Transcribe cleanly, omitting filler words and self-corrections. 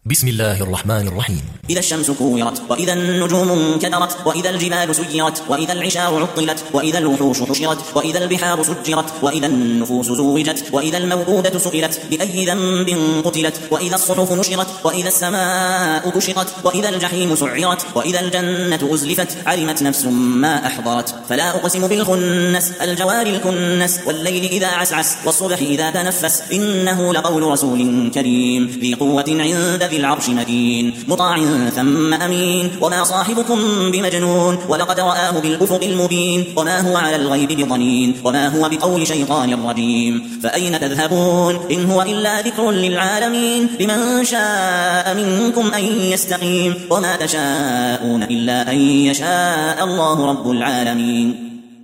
بسم الله الرحمن الرحيم. إذا الشمس كورت، وإذا النجوم انكدرت، وإذا الجبال سيرت، وإذا العشار عطلت، وإذا الوحوش حشرت، وإذا البحار سجرت، وإذا النفوس زوجت، وإذا الموءودة سئلت بأي ذنب قتلت، وإذا الصحف نشرت، وإذا السماء كشطت، وإذا الجحيم سعرت، وإذا الجنة أزلفت، علمت نفس ما أحضرت. فلا أقسم بالخنس الجوار الكنس، والليل إذا عسعس، والصبح إذا تنفس، إنه لقول رسول كريم ذي قوة عند ذي العرش مكين، مطاع ثم أمين. وما صاحبكم بمجنون، ولقد رآه بالأفق المبين، وما هو على الغيب بضنين، وما هو بقول شيطان رجيم. فأين تذهبون؟ إن هو إلا ذكر للعالمين، لمن شاء منكم أن يستقيم، وما تشاءون إلا أن يشاء الله رب العالمين.